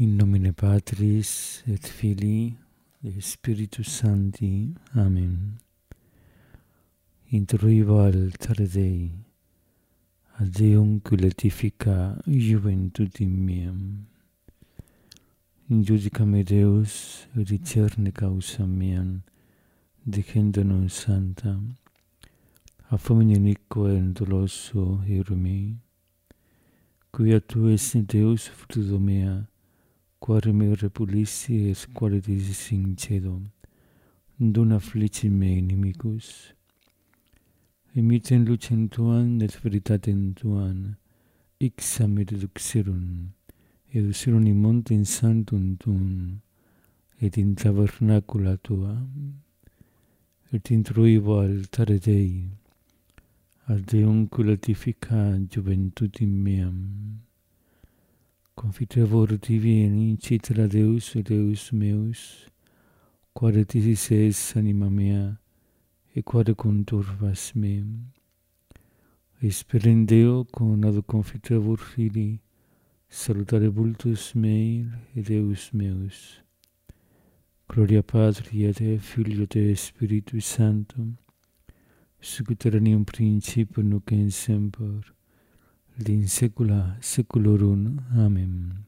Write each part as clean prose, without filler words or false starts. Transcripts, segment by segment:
In nomine Patris et Filii et Spiritus Sancti. Amen. Introivo altare Dei, ad Deum culetifica juventutem meam. Injudica me Deus, discerne causam meam, dicendo non santa, a fomine iniqua et doloso ero mei, quia tu es Deus fruto mea, quare me repulissi et quare disi sincedo, dona afflici me inimicus. Imiten lucem tuam et veritatem tuam, ixam et eduxerum in montem sanctum tuum, et in tabernacula tua, et introivo altare Dei, ad Deum culetifica juventutem meam. Confitevor divini, citra Deus et Deus meus, quare tisis es anima mea, et quare conturbas me. Esperem Deo con ad confitevor Filii, salutare vultus mei et Deus meus. Gloria Patri et Filio et Spiritus Sanctum, sicut erat in principio nunc et semper, et in saecula saeculorum. Amen.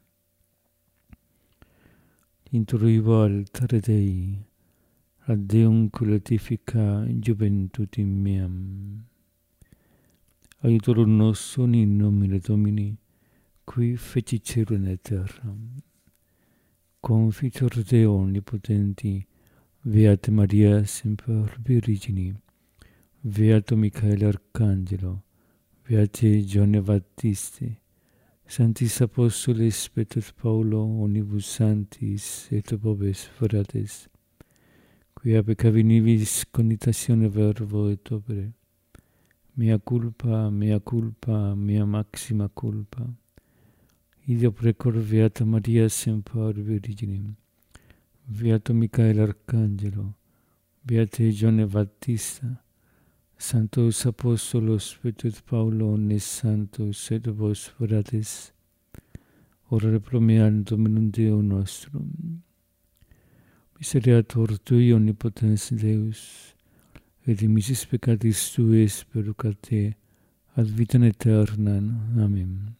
Introivo altare Dei, ad Deum culetifica juventutem meam. Aiutorium nostrum in nomine Domini, qui feci caelum et terram. Confitor Deo omnipotenti, Beata Maria semper Virgini, Beato Michael Arcangelo, Beate Giovanni Battiste, Sanctis Apostoles Petrus Paulo, omnibus sanctis et popes fratres, quia peccavi nibis cogitatione verbo et opere, mea culpa, mea maxima culpa. Ideo precor Beata Maria semper Virginim, Beato Michael Arcangelo, Beate Giovanni Battista, Sanctos Apostolos Petrus Paulo, omnes santos et vos fratres, orare pro mea Dominum Deo nostrum. Misereatur Tui, omnipotens Deus, et dimissis peccatis Tuis perducate ad vitam aeternam. Amen.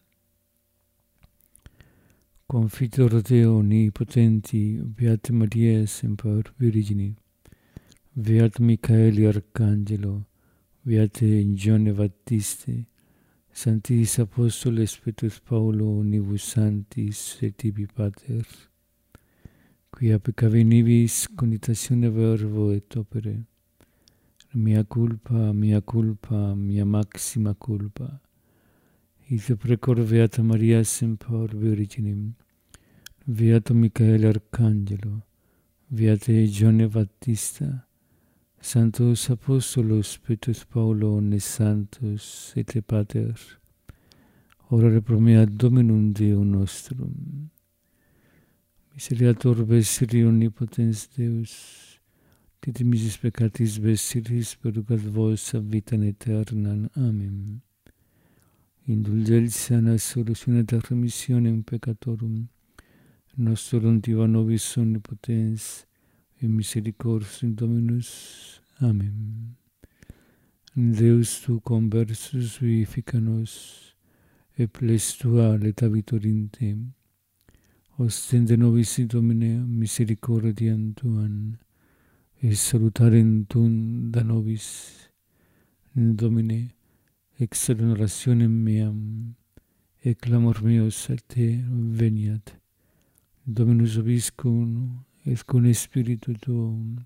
Confitor Deo omnipotenti, Beata Maria semper Virgini, Beato Michael Arcangelo, Beate Giovanni Battiste, Sanctis Apostoles Petrus Paulo, omnibus sanctis et tibi pater, quia peccavi nibis cogitatione verbo et opere, mea culpa, mea maxima culpa. Ideo precor Beata Maria semper Virginim, Beato Michael Arcangelo, Beate Giovanni Battista, Sanctos Apostolos Petrus Paulo, omnes santos et pater, orare pro mea Dominum Deo nostrum. Misereatur vestri omnipotens Deus, qui dimissis peccatis vestris perducat vos ad vitam aeternam. Amen. Indulgentia absolutione et remissionem peccatorum, nostrum diva nobis omnipotens, et misericordiae Dominus. Amen. Deus tu conversus vivifica nos, et ples tua leta vitorinte. Ostende nobis Domine misericordiam tuam, et salutarem tuum da nobis. Domine, excelum orationem meam, et clamor meus a te veniat. Dominus vobiscum, et cum spiritu tuum.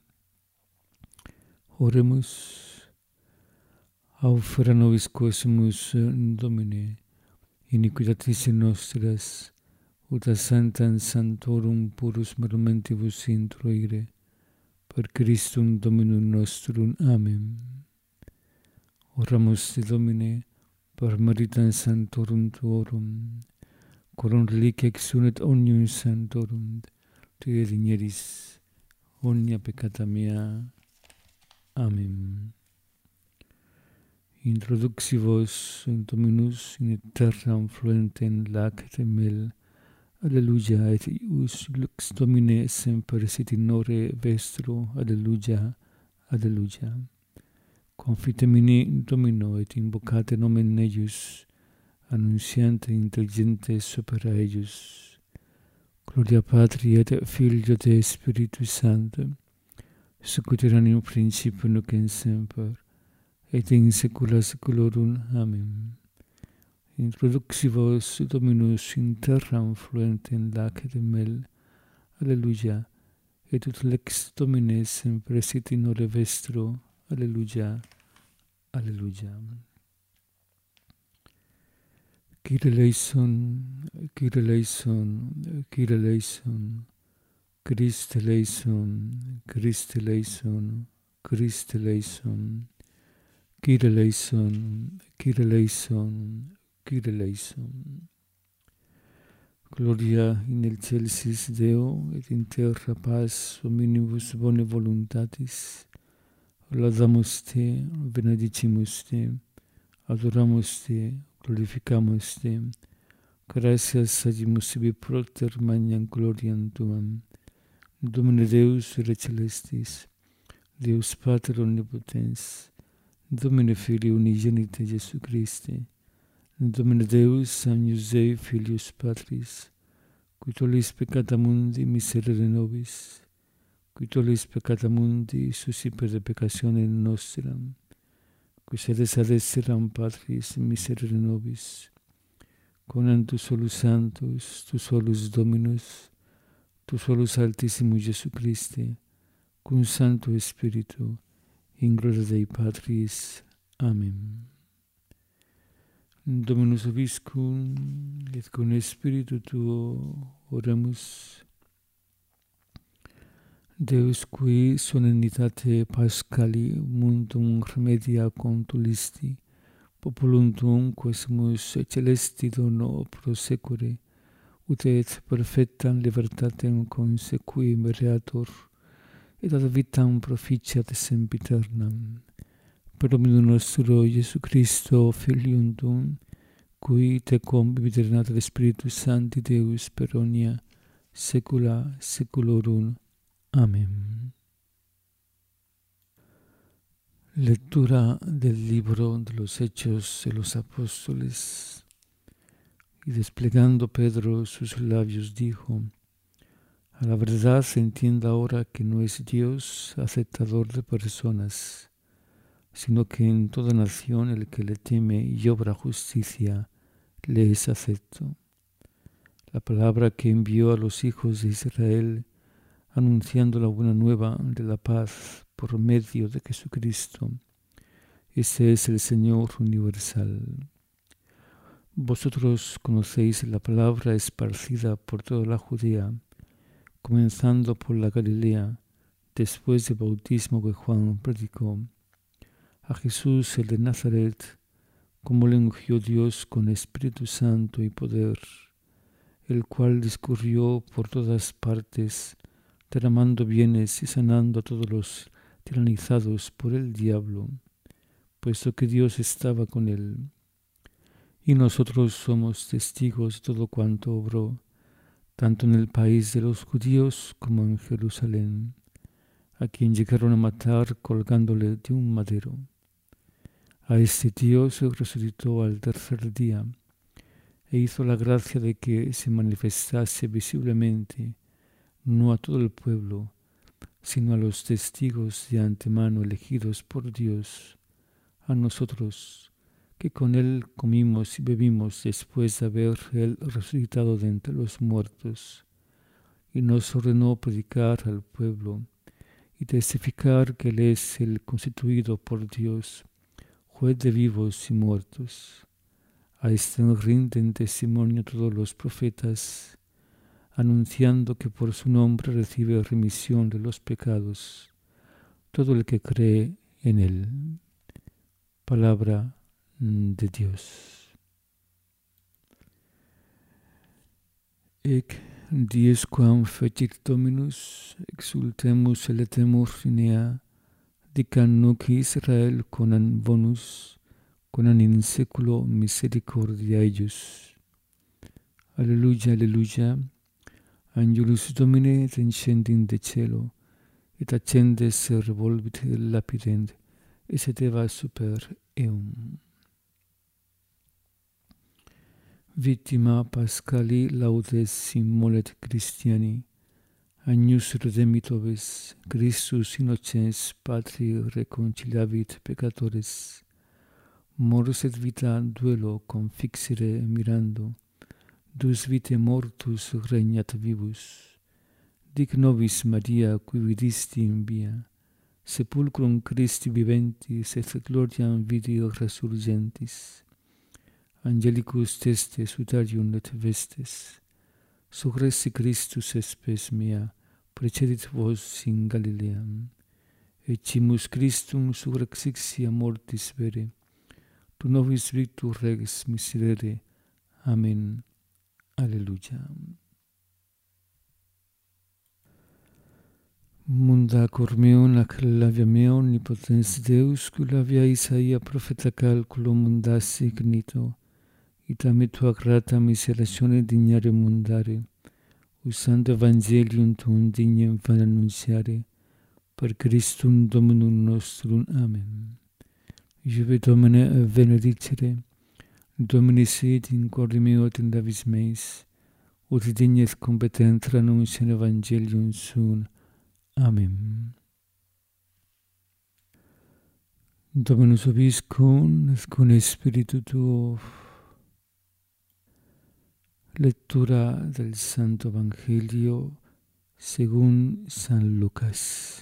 Oremus. Aufera nobis quesumus Domine, iniquitatis nostras, ut a sanctam sanctorum purus momentibus introire, per Christum Dominum nostrum. Amen. Oramus te Domine, per meritam sanctorum tuorum, quorum reliquia exunet omnium sanctorum, Tui digneris omnia peccata mea. Amen. Introduxi vos in Dominus in terram fluentem lacrimel Alleluia, et ius lux Domine semper sit in ore vestro. Alleluia, alleluia. Confitemini Domino, et invocate nomen eius, annunciante intelligente supera eius. Gloria Patri et Filio et Spiritus Sancto, sic ut erat in principio nunc et semper, et in saecula saeculorum. Amen. Introduxivos Dominus in terram fluentem lac et mel. Alleluia. Et ut lex Domine semper sit in ore vestro. Alleluia. Alleluia. Kyrie eleison, Kyrie eleison, Kyrie eleison. Christe eleison, Christe eleison, Christe eleison. Kyrie eleison, Kyrie eleison, Kyrie eleison. Gloria in excelsis Deo, et in terra paz hominibus bone voluntatis. Laudamus te, benedicimus te, adoramus te, glorificamus te. Gratias agimus ibi propter magnam gloriam tuam. Domine Deus ire celestis, Deus Pater omnipotens, Domine Filii unigenite Iesu Christe, Domine Deus agnus Dei Filius Patris, qui tollis peccata mundi miserere nobis, qui tollis peccata mundi suscipe de peccationem nostram, qui sedes ad esseram Patris miserere nobis, conam tu solus Sanctus, tu solus Dominus, tu solus Altissimus Iesu Christe, cum Sancto Spiritu, in gloria Dei Patris. Amen. Dominus vobiscum, et cum Spiritu tuo oremus. Deus qui solennitate Paschali mundum remedia contulisti, populum tuum quesumus celesti dono prosecure, ut et perfectam libertatem consequi mereator, et ad vitam proficiat sempiternam. Per Dominum nostro Iesu Christo, Filium tuum, qui tecum vivit nat Spiritus Sancti Deus per omnia saecula saeculorum. Amén. Lectura del libro de los Hechos de los Apóstoles. Y desplegando Pedro sus labios dijo: a la verdad se entiende ahora que no es Dios aceptador de personas, sino que en toda nación el que le teme y obra justicia le es acepto. La palabra que envió a los hijos de Israel, anunciando la buena nueva de la paz por medio de Jesucristo. Ese es el Señor universal. Vosotros conocéis la palabra esparcida por toda la Judea, comenzando por la Galilea, después del bautismo que Juan predicó, a Jesús el de Nazaret, como le ungió Dios con Espíritu Santo y poder, el cual discurrió por todas partes, derramando bienes y sanando a todos los tiranizados por el diablo, puesto que Dios estaba con él. Y nosotros somos testigos de todo cuanto obró, tanto en el país de los judíos como en Jerusalén, a quien llegaron a matar colgándole de un madero. A este Dios resucitó al tercer día, e hizo la gracia de que se manifestase visiblemente, no a todo el pueblo, sino a los testigos de antemano elegidos por Dios, a nosotros, que con él comimos y bebimos después de haber él resucitado de entre los muertos, y nos ordenó predicar al pueblo y testificar que él es el constituido por Dios, juez de vivos y muertos. A este rinden testimonio todos los profetas, anunciando que por su nombre recibe remisión de los pecados todo el que cree en él. Palabra de Dios. Ec dies quam fecit Dominus, exultemus eletemus in ea, dicam nunc Israel conam bonus, conam in saeculo misericordia eius. Alleluia, alleluia. Angelus Domine descendit de cielo, et accendes revolvit lapidem, et sedeva super eum. Victima Pascali laudes immolet Christiani, agnus redemptores, Christus innocens Patri reconciliavit peccatores, mors et vita duelo confixere mirando, dus vitae mortus regnat vivus. Dic nobis Maria, qui vidisti in via, sepulcrum Christi viventis et gloriam vidi resurgentis. Angelicus teste sutarium et vestes, succressi Christus espes mea, precedit vos in Galileam. Eccimus Christum surrexixia mortis vere, tu nobis victus rex miserere. Amen. Alleluia. Munda cor meum ac labia meum omnipotens Deus, qui labia Isaia profeta calculo mundas ignito, ita me tua grata miseratione dignare mundare, usando evangelium tuum dignem van annunciare, per Christum Dominum nostrum. Amen. Juve Domine benedicere, Domine sit in corde meo et in labis meis, ut dignes competent annunciare evangelium suum. Amen. Dominus vobiscum, et cum spiritu tuo. Lectura del Santo Evangelio según San Lucas.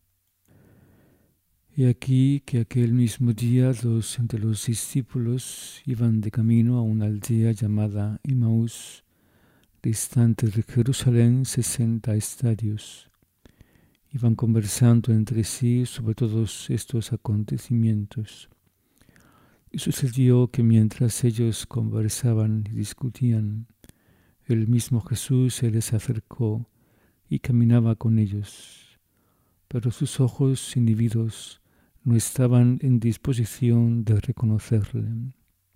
Y aquí que aquel mismo día dos de los discípulos iban de camino a una aldea llamada Emaús, distante de Jerusalén 60 estadios. Iban conversando entre sí sobre todos estos acontecimientos. Y sucedió que mientras ellos conversaban y discutían, el mismo Jesús se les acercó y caminaba con ellos, pero sus ojos inhibidos no estaban en disposición de reconocerle.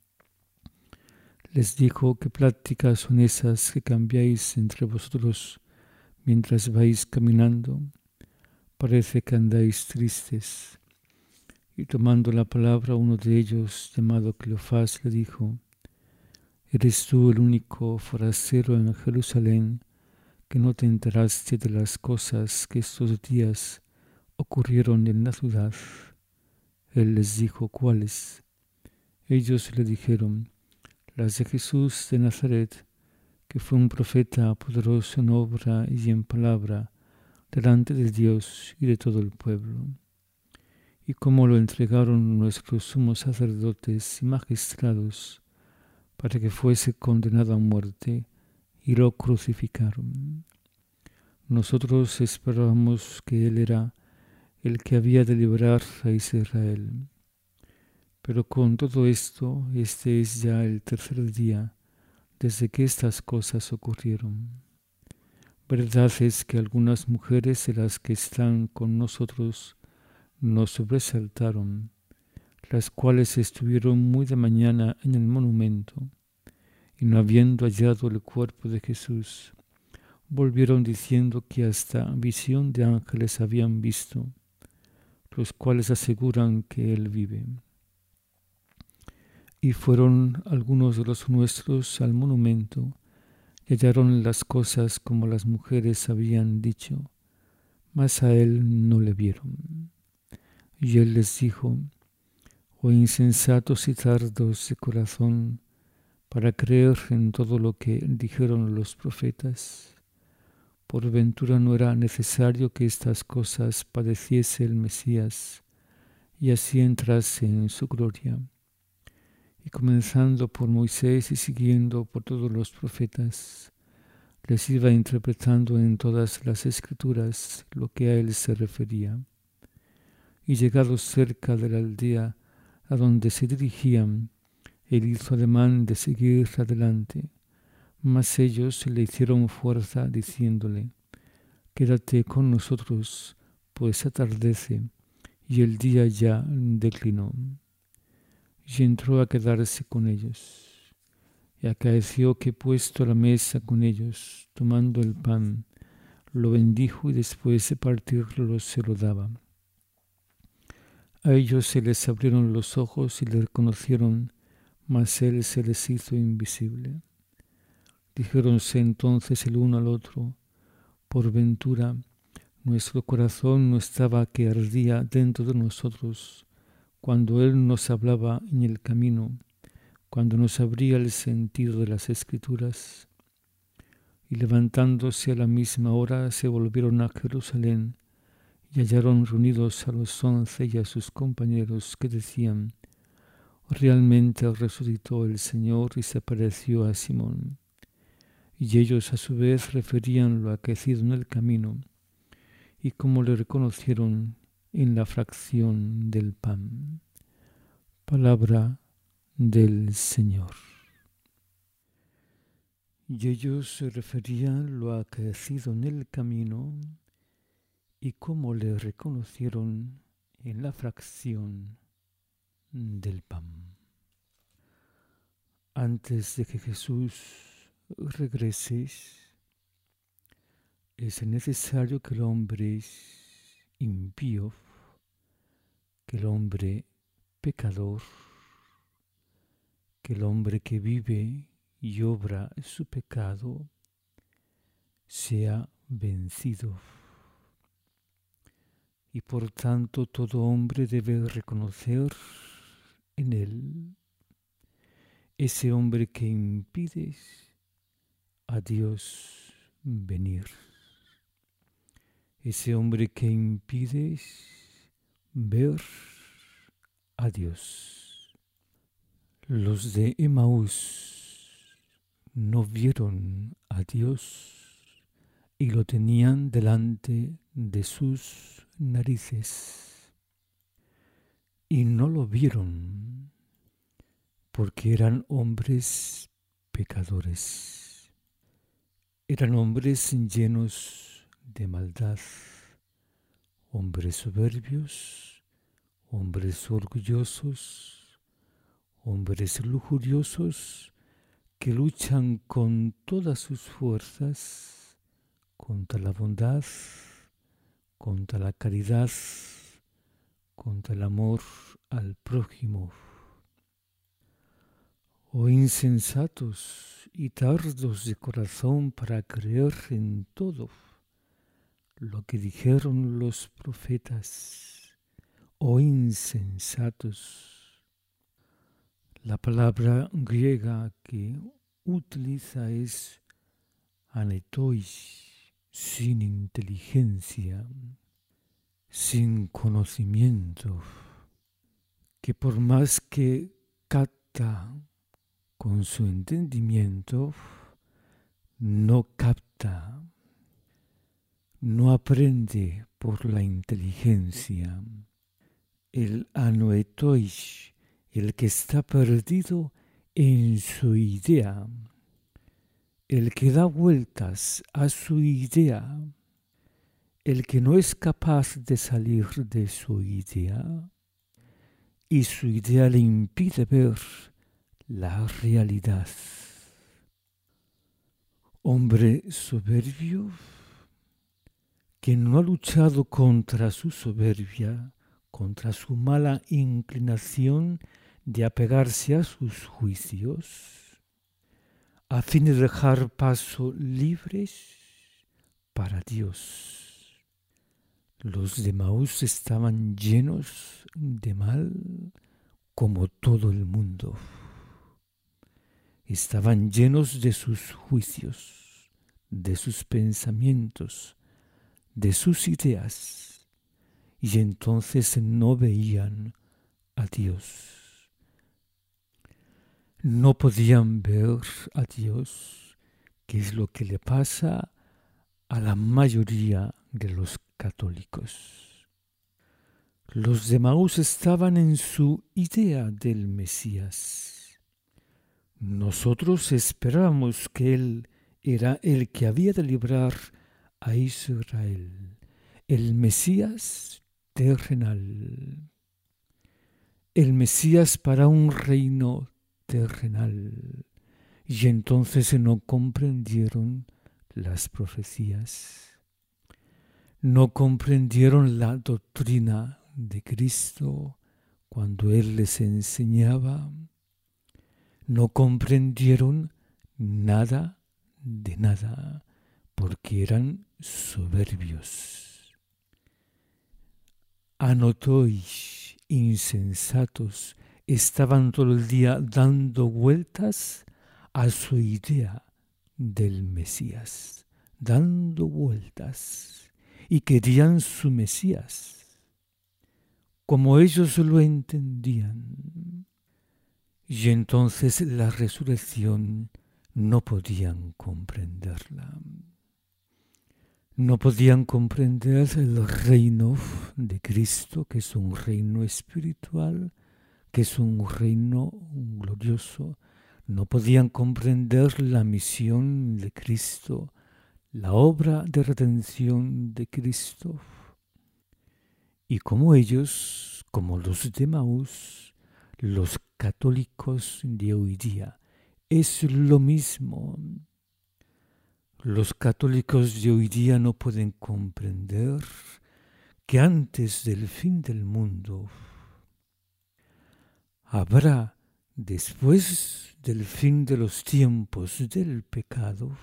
Les dijo: ¿qué pláticas son esas que cambiáis entre vosotros mientras vais caminando? Parece que andáis tristes. Y tomando la palabra, uno de ellos, llamado Cleofás, le dijo: ¿eres tú el único forastero en Jerusalén que no te enteraste de las cosas que estos días ocurrieron en la ciudad? Él les dijo: ¿cuáles? Ellos le dijeron: las de Jesús de Nazaret, que fue un profeta poderoso en obra y en palabra delante de Dios y de todo el pueblo. Y cómo lo entregaron nuestros sumos sacerdotes y magistrados para que fuese condenado a muerte, y lo crucificaron. Nosotros esperábamos que él era el que había de librar a Israel. Pero con todo esto, este es ya el tercer día desde que estas cosas ocurrieron. Verdad es que algunas mujeres de las que están con nosotros nos sobresaltaron, las cuales estuvieron muy de mañana en el monumento, y no habiendo hallado el cuerpo de Jesús, volvieron diciendo que hasta visión de ángeles habían visto, los cuales aseguran que él vive. Y fueron algunos de los nuestros al monumento, y hallaron las cosas como las mujeres habían dicho, mas a él no le vieron. Y él les dijo: oh insensatos y tardos de corazón, para creer en todo lo que dijeron los profetas. Por ventura no era necesario que estas cosas padeciese el Mesías, y así entrase en su gloria. Y comenzando por Moisés y siguiendo por todos los profetas, les iba interpretando en todas las escrituras lo que a él se refería. Y llegados cerca de la aldea a donde se dirigían, él hizo ademán de seguir adelante, mas ellos le hicieron fuerza diciéndole: quédate con nosotros, pues atardece y el día ya declinó. Y entró a quedarse con ellos. Y acaeció que puesto a la mesa con ellos, tomando el pan, lo bendijo y después de partirlo se lo daba. A ellos se les abrieron los ojos y le reconocieron, mas él se les hizo invisible. Dijéronse entonces el uno al otro, por ventura, nuestro corazón no estaba que ardía dentro de nosotros cuando él nos hablaba en el camino, cuando nos abría el sentido de las Escrituras. Y levantándose a la misma hora se volvieron a Jerusalén y hallaron reunidos a los 11 y a sus compañeros que decían, realmente resucitó el Señor y se apareció a Simón. Y ellos a su vez referían lo acaecido en el camino y cómo le reconocieron en la fracción del pan. Palabra del Señor. Y ellos se referían lo acaecido en el camino y cómo le reconocieron en la fracción del pan. Antes de que Jesús regrese, es necesario que el hombre impío, que el hombre pecador, que el hombre que vive y obra su pecado sea vencido. Y por tanto todo hombre debe reconocer en él ese hombre que impide a Dios venir. Ese hombre que impide ver a Dios. Los de Emaús no vieron a Dios y lo tenían delante de sus narices. Y no lo vieron porque eran hombres pecadores. Eran hombres llenos de maldad, hombres soberbios, hombres orgullosos, hombres lujuriosos que luchan con todas sus fuerzas contra la bondad, contra la caridad, contra el amor al prójimo. Oh insensatos y tardos de corazón para creer en todo lo que dijeron los profetas. Oh insensatos. La palabra griega que utiliza es anetois, sin inteligencia, sin conocimiento, que por más que capta con su entendimiento, no capta, no aprende por la inteligencia. El anoetois, el que está perdido en su idea, el que da vueltas a su idea, el que no es capaz de salir de su idea, y su idea le impide ver la realidad. Hombre soberbio que no ha luchado contra su soberbia, contra su mala inclinación de apegarse a sus juicios, a fin de dejar paso libres para Dios. Los de Emaús estaban llenos de mal como todo el mundo. Estaban llenos de sus juicios, de sus pensamientos, de sus ideas, y entonces no veían a Dios. No podían ver a Dios, que es lo que le pasa a la mayoría de los católicos. Los de Emaús estaban en su idea del Mesías. Nosotros esperábamos que Él era el que había de librar a Israel, el Mesías terrenal, el Mesías para un reino terrenal. y entonces no comprendieron las profecías, no comprendieron la doctrina de Cristo cuando Él les enseñaba, no comprendieron nada de nada, porque eran soberbios. Anotois, insensatos, estaban todo el día dando vueltas a su idea del Mesías, dando vueltas, y querían su Mesías, como ellos lo entendían. Y entonces la resurrección no podían comprenderla. No podían comprender el reino de Cristo, que es un reino espiritual, que es un reino glorioso. No podían comprender la misión de Cristo, la obra de redención de Cristo. Y como ellos, como los de Emaús, los católicos de hoy día, es lo mismo. Los católicos de hoy día no pueden comprender que antes del fin del mundo habrá, después del fin de los tiempos del pecado,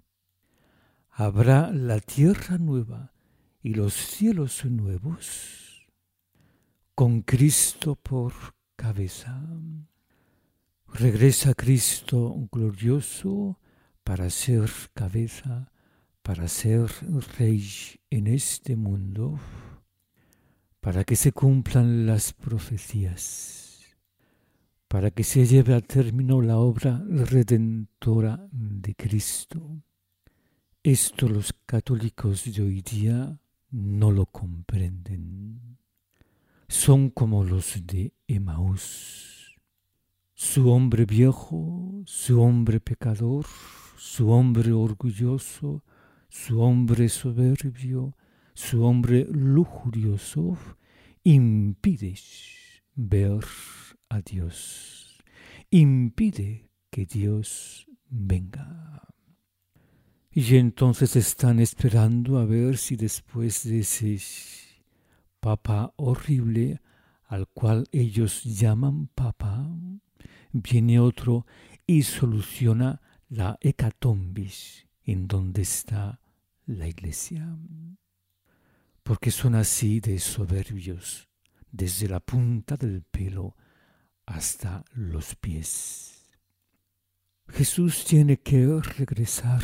habrá la tierra nueva y los cielos nuevos, con Cristo por cabeza. Regresa Cristo glorioso para ser cabeza, para ser rey en este mundo, para que se cumplan las profecías, para que se lleve a término la obra redentora de Cristo. Esto los católicos de hoy día no lo comprenden. Son como los de Emaús. Su hombre viejo, su hombre pecador, su hombre orgulloso, su hombre soberbio, su hombre lujurioso, impide ver a Dios, impide que Dios venga. Y entonces están esperando a ver si después de ese papa horrible, al cual ellos llaman papa, viene otro y soluciona la hecatombis en donde está la iglesia. Porque son así de soberbios, desde la punta del pelo hasta los pies. Jesús tiene que regresar,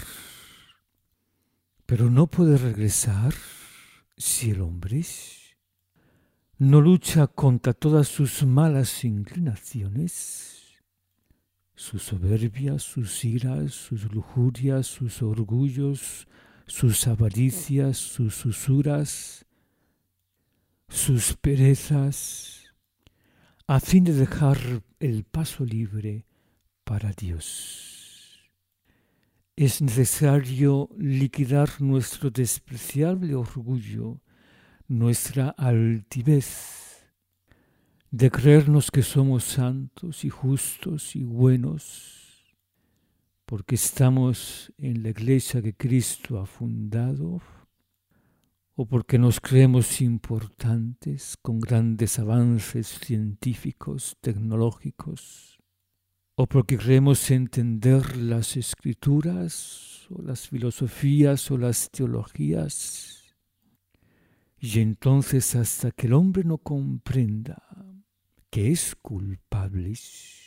pero no puede regresar si el hombre no lucha contra todas sus malas inclinaciones, su soberbia, sus iras, sus lujurias, sus orgullos, sus avaricias, sus usuras, sus perezas, a fin de dejar el paso libre para Dios. Es necesario liquidar nuestro despreciable orgullo, nuestra altivez de creernos que somos santos y justos y buenos, porque estamos en la iglesia que Cristo ha fundado, o porque nos creemos importantes con grandes avances científicos, tecnológicos, o porque creemos entender las escrituras, o las filosofías, o las teologías. Y entonces hasta que el hombre no comprenda que es culpable,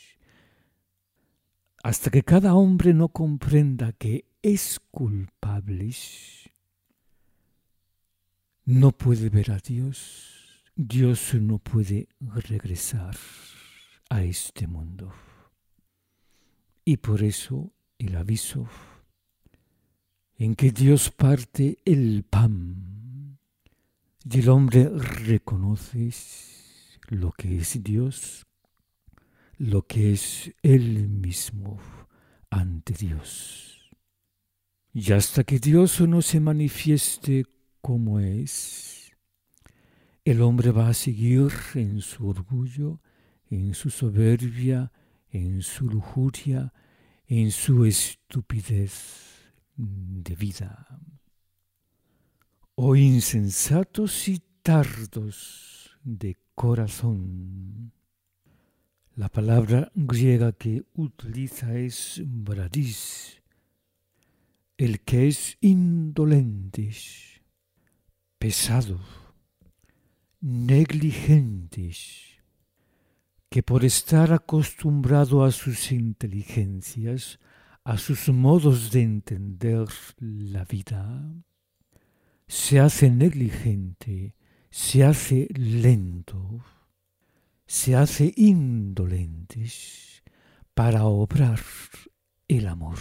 hasta que cada hombre no comprenda que es culpable, no puede ver a Dios. Dios no puede regresar a este mundo. Y por eso el aviso en que Dios parte el pan y el hombre reconoce lo que es Dios, lo que es Él mismo ante Dios. Y hasta que Dios no se manifieste como es, el hombre va a seguir en su orgullo, en su soberbia, en su lujuria, en su estupidez de vida. Oh insensatos y tardos de corazón. La palabra griega que utiliza es bradis, el que es indolente, pesado, negligentes, que por estar acostumbrado a sus inteligencias, a sus modos de entender la vida, se hace negligente, se hace lento, se hace indolente para obrar el amor,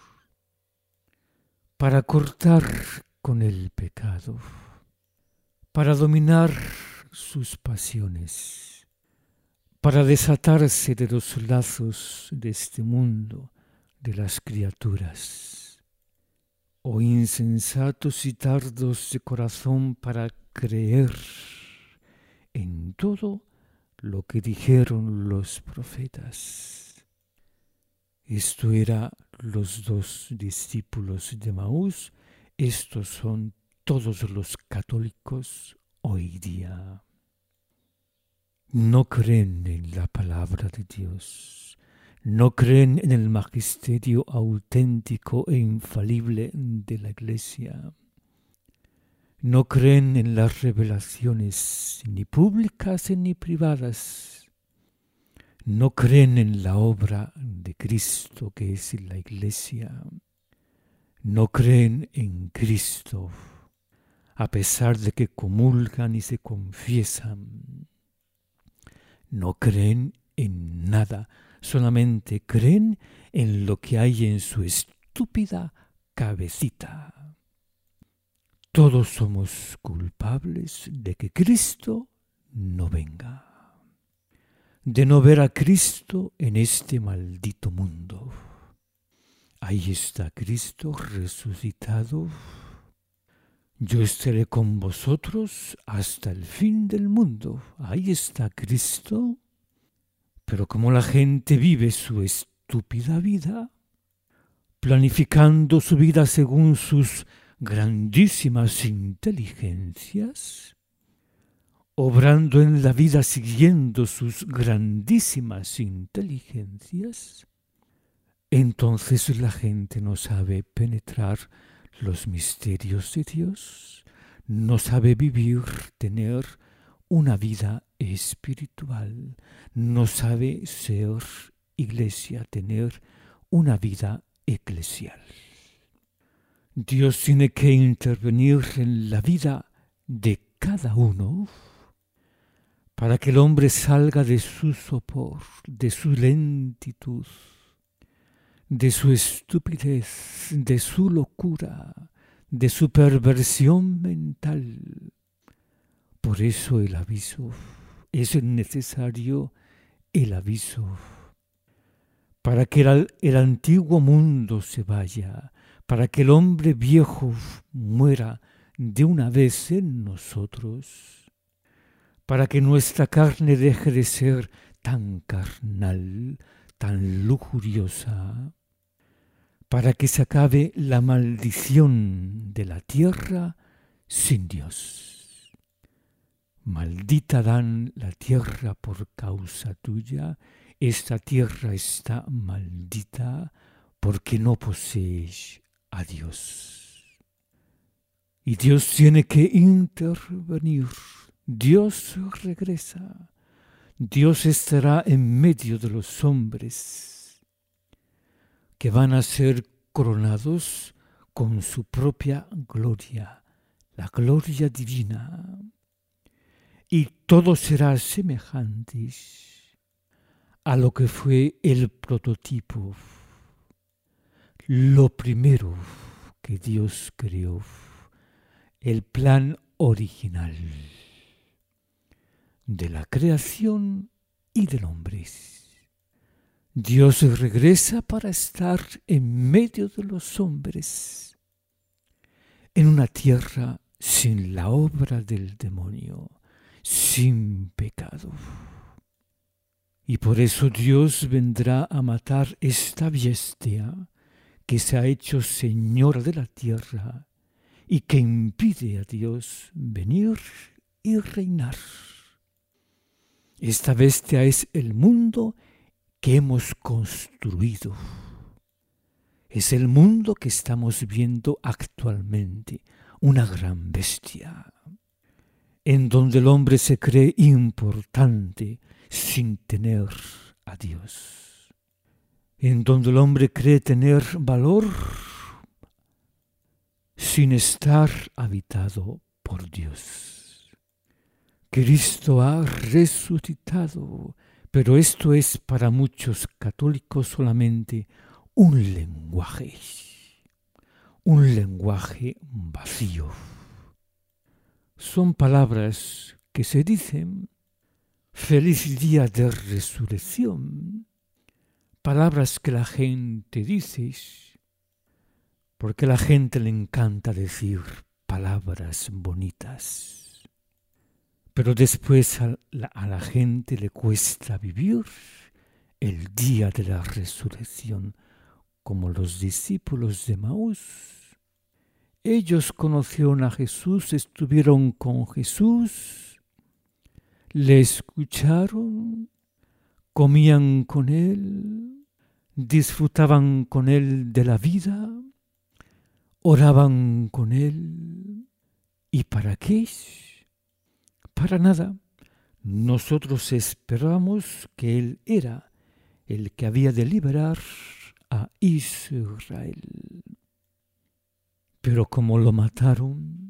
para cortar con el pecado, para dominar sus pasiones, para desatarse de los lazos de este mundo, de las criaturas. Oh insensatos y tardos de corazón para creer en todo lo que dijeron los profetas. Esto era los 2 discípulos de Maús, estos son todos los católicos hoy día. No creen en la palabra de Dios, no creen en el magisterio auténtico e infalible de la Iglesia. No creen en las revelaciones ni públicas ni privadas. No creen en la obra de Cristo que es la Iglesia. No creen en Cristo, a pesar de que comulgan y se confiesan. No creen en nada, solamente creen en lo que hay en su estúpida cabecita. Todos somos culpables de que Cristo no venga, de no ver a Cristo en este maldito mundo. Ahí está Cristo resucitado. Yo estaré con vosotros hasta el fin del mundo. Ahí está Cristo. Pero como la gente vive su estúpida vida, planificando su vida según sus grandísimas inteligencias, obrando en la vida siguiendo sus grandísimas inteligencias, entonces la gente no sabe penetrar los misterios de Dios, no sabe vivir, tener una vida espiritual, no sabe ser iglesia, tener una vida eclesial. Dios tiene que intervenir en la vida de cada uno para que el hombre salga de su sopor, de su lentitud, de su estupidez, de su locura, de su perversión mental. Por eso el aviso, es necesario el aviso, para que el antiguo mundo se vaya, para que el hombre viejo muera de una vez en nosotros, para que nuestra carne deje de ser tan carnal, tan lujuriosa, para que se acabe la maldición de la tierra sin Dios. Maldita Dan la tierra por causa tuya, esta tierra está maldita porque no posees a Dios. Y Dios tiene que intervenir. Dios regresa. Dios estará en medio de los hombres que van a ser coronados con su propia gloria, la gloria divina. Y todo será semejante a lo que fue el prototipo, lo primero que Dios creó, el plan original de la creación y del hombre. Dios regresa para estar en medio de los hombres, en una tierra sin la obra del demonio, sin pecado. Y por eso Dios vendrá a matar esta bestia que se ha hecho señora de la tierra y que impide a Dios venir y reinar. Esta bestia es el mundo que hemos construido. Es el mundo que estamos viendo actualmente, una gran bestia, en donde el hombre se cree importante sin tener a Dios, en donde el hombre cree tener valor sin estar habitado por Dios. Cristo ha resucitado, pero esto es para muchos católicos solamente un lenguaje vacío. Son palabras que se dicen, feliz día de resurrección, palabras que la gente dice, porque a la gente le encanta decir palabras bonitas. Pero después a la gente le cuesta vivir el día de la resurrección, como los discípulos de Maús. Ellos conocieron a Jesús, estuvieron con Jesús, le escucharon, comían con él, disfrutaban con él de la vida, oraban con él. ¿Y para qué? Para nada. Nosotros esperamos que él era el que había de liberar a Israel. Pero como lo mataron,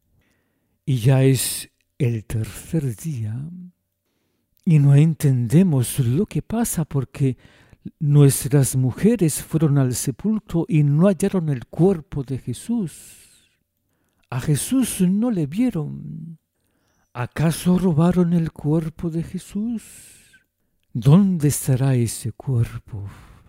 y ya es el tercer día, y no entendemos lo que pasa porque nuestras mujeres fueron al sepulcro y no hallaron el cuerpo de Jesús. A Jesús no le vieron. ¿Acaso robaron el cuerpo de Jesús? ¿Dónde estará ese cuerpo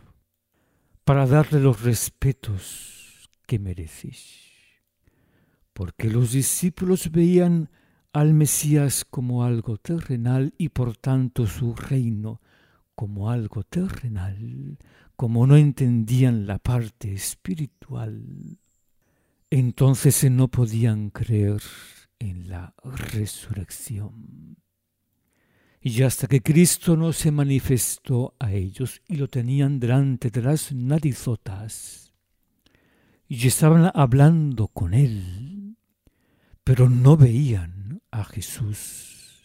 para darle los respetos que mereces? Porque los discípulos veían al Mesías como algo terrenal y por tanto su reino como algo terrenal, como no entendían la parte espiritual, entonces no podían creer en la resurrección. Y hasta que Cristo no se manifestó a ellos y lo tenían delante de las narizotas, y estaban hablando con él, pero no veían a Jesús.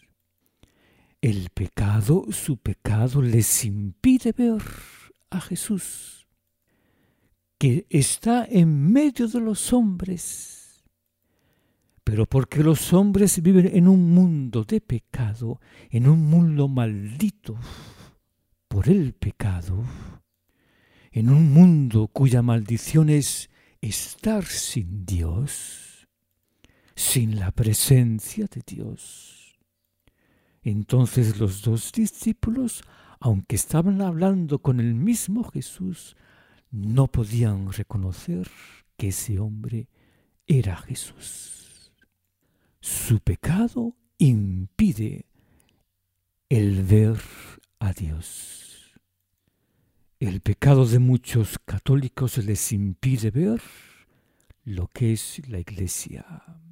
El pecado, su pecado, les impide ver a Jesús, que está en medio de los hombres. Pero porque los hombres viven en un mundo de pecado, en un mundo maldito por el pecado, en un mundo cuya maldición es estar sin Dios, sin la presencia de Dios. Entonces los dos discípulos, aunque estaban hablando con el mismo Jesús, no podían reconocer que ese hombre era Jesús. Su pecado impide el ver a Dios. El pecado de muchos católicos les impide ver lo que es la Iglesia,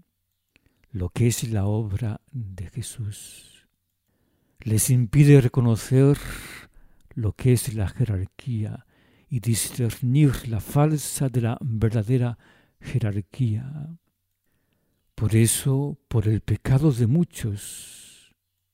lo que es la obra de Jesús. Les impide reconocer lo que es la jerarquía y discernir la falsa de la verdadera jerarquía. Por eso, por el pecado de muchos,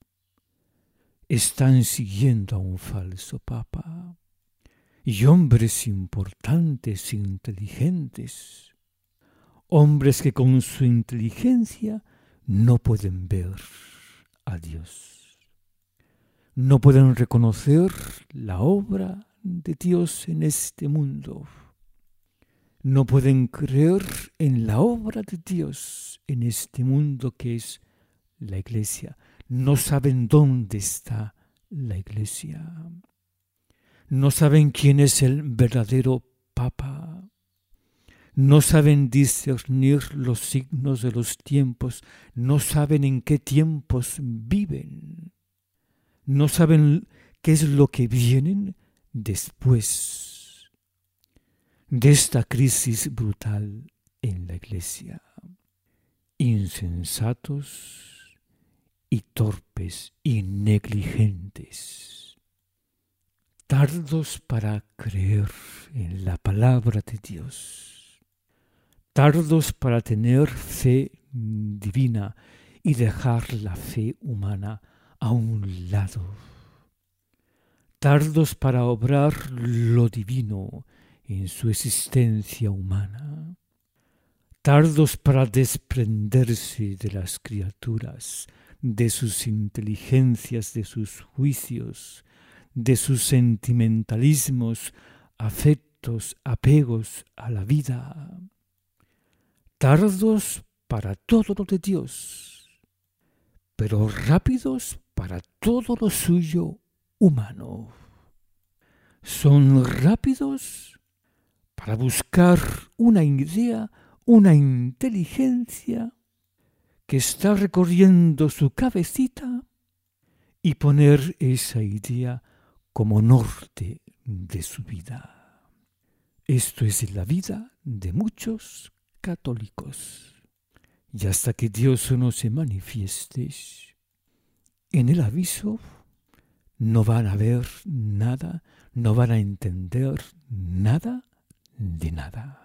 están siguiendo a un falso papa. Y hombres importantes, inteligentes, hombres que con su inteligencia no pueden ver a Dios. No pueden reconocer la obra de Dios en este mundo. No pueden creer en la obra de Dios en este mundo que es la Iglesia. No saben dónde está la Iglesia. No saben quién es el verdadero Papa. No saben discernir los signos de los tiempos. No saben en qué tiempos viven. No saben qué es lo que viene después de esta crisis brutal en la Iglesia. Insensatos y torpes y negligentes, tardos para creer en la palabra de Dios, tardos para tener fe divina y dejar la fe humana a un lado, tardos para obrar lo divino en su existencia humana, tardos para desprenderse de las criaturas, de sus inteligencias, de sus juicios, de sus sentimentalismos, afectos, apegos a la vida, tardos para todo lo de Dios, pero rápidos para todo lo suyo humano. Son rápidos para buscar una idea, una inteligencia que está recorriendo su cabecita y poner esa idea como norte de su vida. Esto es la vida de muchos católicos. Y hasta que Dios no se manifieste en el aviso, no van a ver nada, no van a entender nada de nada.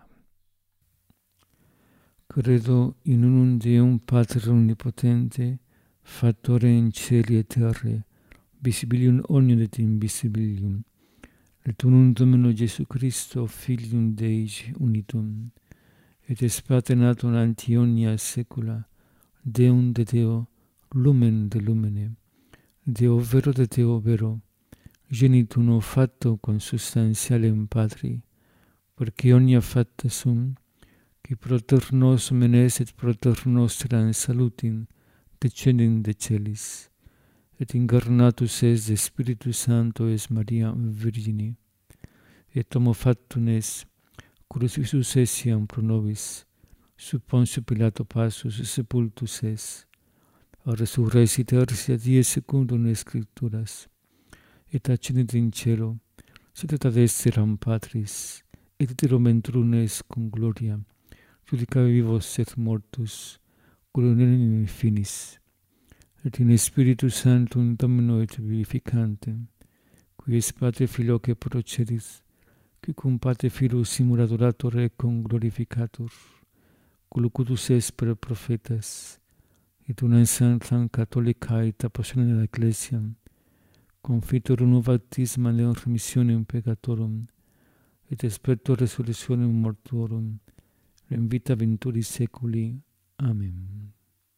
Credo in unum Deum Pater Omnipotente, Factore in Celi et Terrae, visibilium omnium et invisibilium, et unum Domino Iesu Christo, Filium Dei unitum, et es Pater natum ante omnia saecula, Deum de Deo, lumen de lumene, Deo vero de Deo vero, genitum uno facto consubstantialem Patri, perque omnia facta sum, qui proter nos menes et proter nostra salutim descendit de celis, et incarnatus es de Spiritus Sancto es Maria Virgini, et homo factum es, crucifixus essiam pro nobis, sub Pontio Pilato passus sepultus es, a resurrexit tertia die secundum Scripturas, et ascendit in cielo, sedet ad dexteram Patris, et iterum entrunes cum gloria, judica vivos et mortus, coronem in finis, et in Spiritus Sanctum Domino et vivificantem, qui es Patre Filoque procedis, qui cum Patre Filus simul adorator et cum glorificator, cum locutus es per prophetas, et una sanctam catholica et apostolica ecclesiam, confitur unu baptisma leum remissionem peccatorum, et experto resurrectionem mortuorum, in vita venturi seculi. Amen.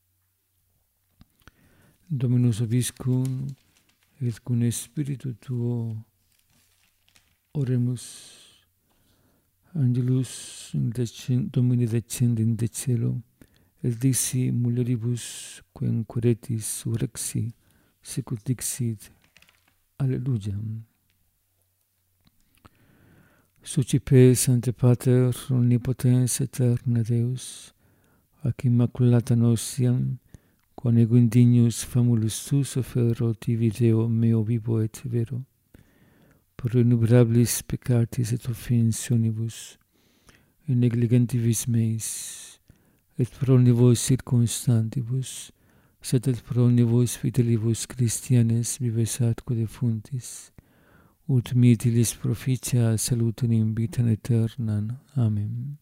Dominus vobiscum, et cum spiritu tuo, oremus. Angelus Domini descendit de cielo, et dixi mulieribus quem queretis surrexi, sicut dixit. Alleluia. Sucipe Sancte Pater, omnipotens aeterna Deus, ac immaculata nostiam, quam ego indignus famulus tuus offero tibi Deo meo vivo et vero, pro innumerabilis peccatis et offensionibus, et negligentibus meis, et pro omnibus circumstantibus, sed et pro omnibus fidelibus Christianes vives atque defuntis, ut mitilis proficia salutem in vitam aeternam. Amen.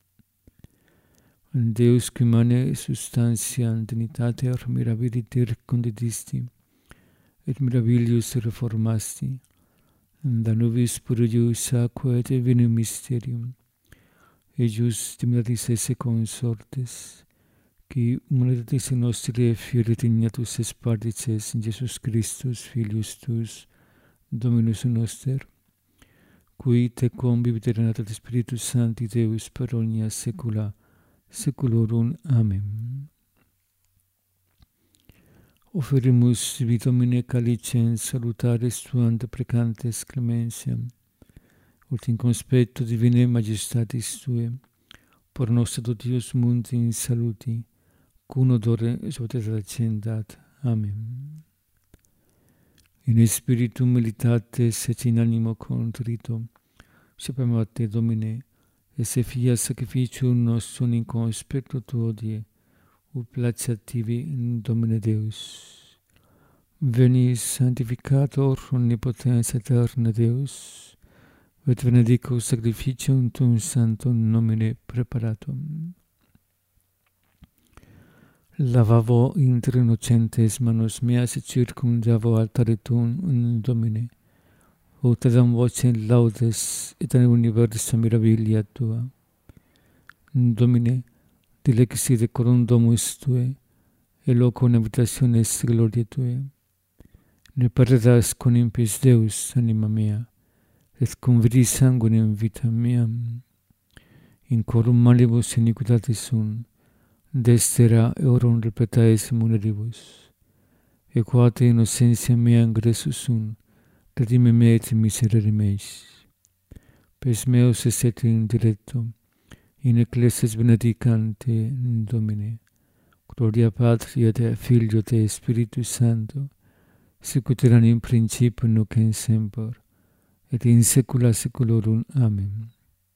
Deus qui mane substantiam dignitater mirabiliter condedisti, et mirabilius reformasti, da nobis purius aqua et vinum mysterium, ejus dimitatis esse consortes, qui humanitatis nostri fieret ignatus es partices in Jesus Christus, Filius tuus, Dominus noster, qui tecum vivit renata de Spiritus Sancti Deus per omnia saecula saeculorum. Amen. Offerimus vi Domine calicem salutaris tuam deprecantes clementiam, ut in conspectu divinae majestatis tuae, por nos ad Dios mundi in saluti, cum odore suavitate accendat. Amen. in spiritum militatis et in animo contrito, sapemo a te, Domine, et se fia sacrificium nostrum in conspecto tuo die, ut placet tibi, Domine Deus. Veni sanctificator omnipotens aeterna Deus, et benedicus sacrificium tuum sanctum nomine preparatum. Lavavo inter innocentes manos meas et circumdavo altare tuum, Domine, ut adam vocem laudes et an universa mirabilia tua. Domine, dilexi decorum domus tue, et loco in habitationes gloriae tue. Ne perdas con impis Deus, anima mea, et convidi sanguinem vita meam. In corum malibus iniquitatis sunt, destera eorum repetaes muneribus. E quate innocentia mea ingressus sunt, redime me et miserere meis. Pes meus esset in diletto, in ecclesias benedicante, Domine. Gloria Patri et Filio et Spiritus Sancto, sicut erat in principio nunc et semper, et in saecula saeculorum. Amen.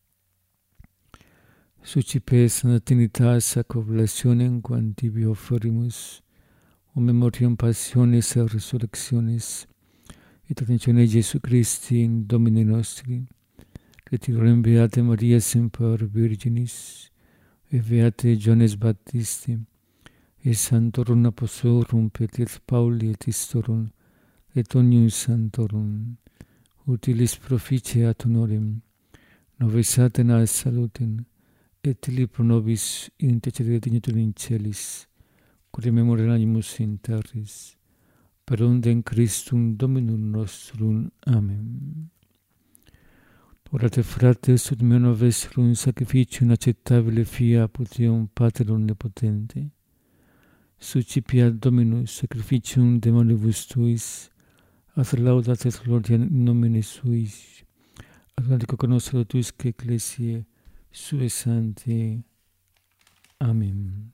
Sucipe Sancta Trinitas ac oblationem quam tibi offerimus, o memoriam passionis et resurrectionis, et attentione Jesu Christi in Domine nostri, retirorem Beate Maria semper Virginis, et Beate Johannes Baptisti, et Sanctorum Apostolorum Petri et Pauli et Istorum, et omnium sanctorum, utilis proficiat honorem, nobis Atenas salutem, et li pro nobis intercedere dignitur in celis, quod memoramus in terris, per undem Christum Dominum nostrum. Amen. Orate fratres, ut meo novestrum sacrificium acceptabile fia potium Pater omnipotente, sucipiat Dominus sacrificium de manibus tuis, ad laudat et gloria in nomine suis, ad antico conoscere tuisque ecclesiae sue sancti. Amen.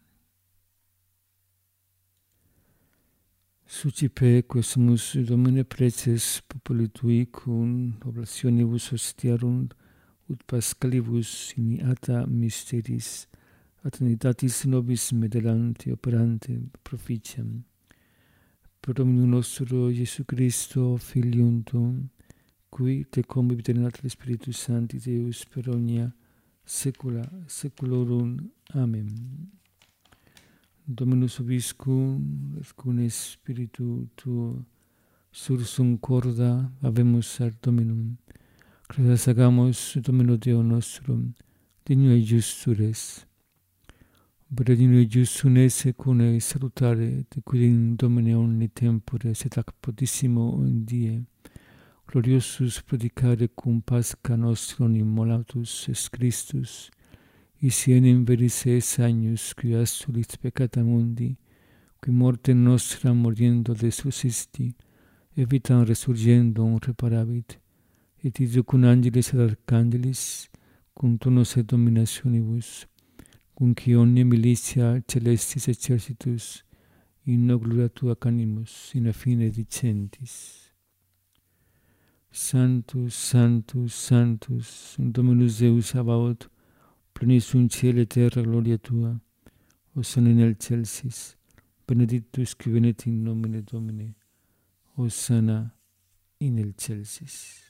Sucipe quesumus, Domine, preces populi tui cum oblationibus hostiarum, ut Pascalibus iniata mysteris, ad unitatis nobis medelante operante proficiam. Per Dominum nostro Iesu Christo, Filium tuum, qui te convivit in atri Spiritus Sancti Deus per omnia saecula saeculorum. Amen. Dominus vobiscum, et cum spiritu tuo, sursum corda habemus ad Dominum. Credas agamus Domino Deo nostrum, digno et justus es. Digno et justum esse cune salutare, te quid in Domine omni tempore, et ac potissimo in die, gloriosus predicare cum Pascha nostrum immolatus es Christus, isi enim veris es agnus, qui astulit peccata mundi, qui mortem nostra moriendo resuscisti, et vitam resurgendum reparavit, et idio cum angelis et archangelis, cum turnos et dominationibus, cum qui omnia militia celestis exercitus, in gloria tua canimus, in fine dicentis. Sanctus, Sanctus, Sanctus, Dominus Deus Sabaoth, plenis sunt cieli et terra gloria tua, hosanna in excelsis, benedictus qui venit in nomine Domini, hosanna in excelsis.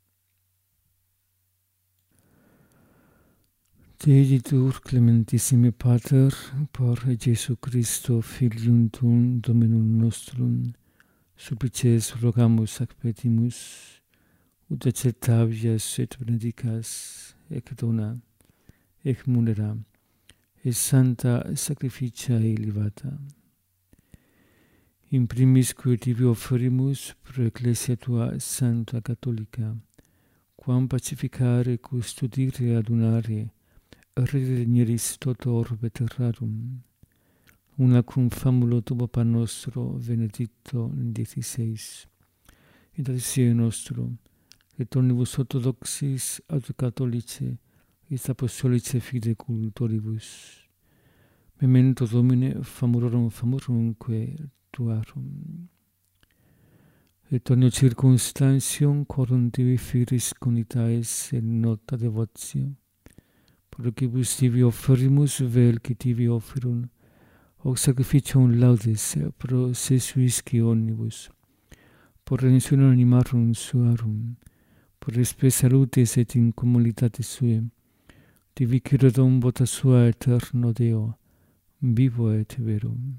Deiditur clementissime Pater, per Iesu Christo, Filium tuum, Dominum nostrum, supplices rogamus ac petimus, ut acceptabias et benedicas, ec dona, ec munera, et sancta sacrificia elevata. In primis quae tibi offerimus pro ecclesia tua sancta catholica, quam pacificare, custodire, adunare, redenieris toto orbe terrarum, una cum famulo tu Papa nostro Benedicto XVI, et adieu nostro, et omnibus orthodoxis ad catholice, et apostolice fide cultoribus. Memento Domine famulorum famurumque tuarum. et ogni circunstantium corum tibi firis conitaes in nota devotio, procibus tibi offerimus vel qui tibi offerun, hoc sacrificium laudes pro se suisci omnibus, por redemptionem animarum suarum, por respe salutis et in communitate suae, tibi ciredum vota sua eterno Deo, vivo et verum.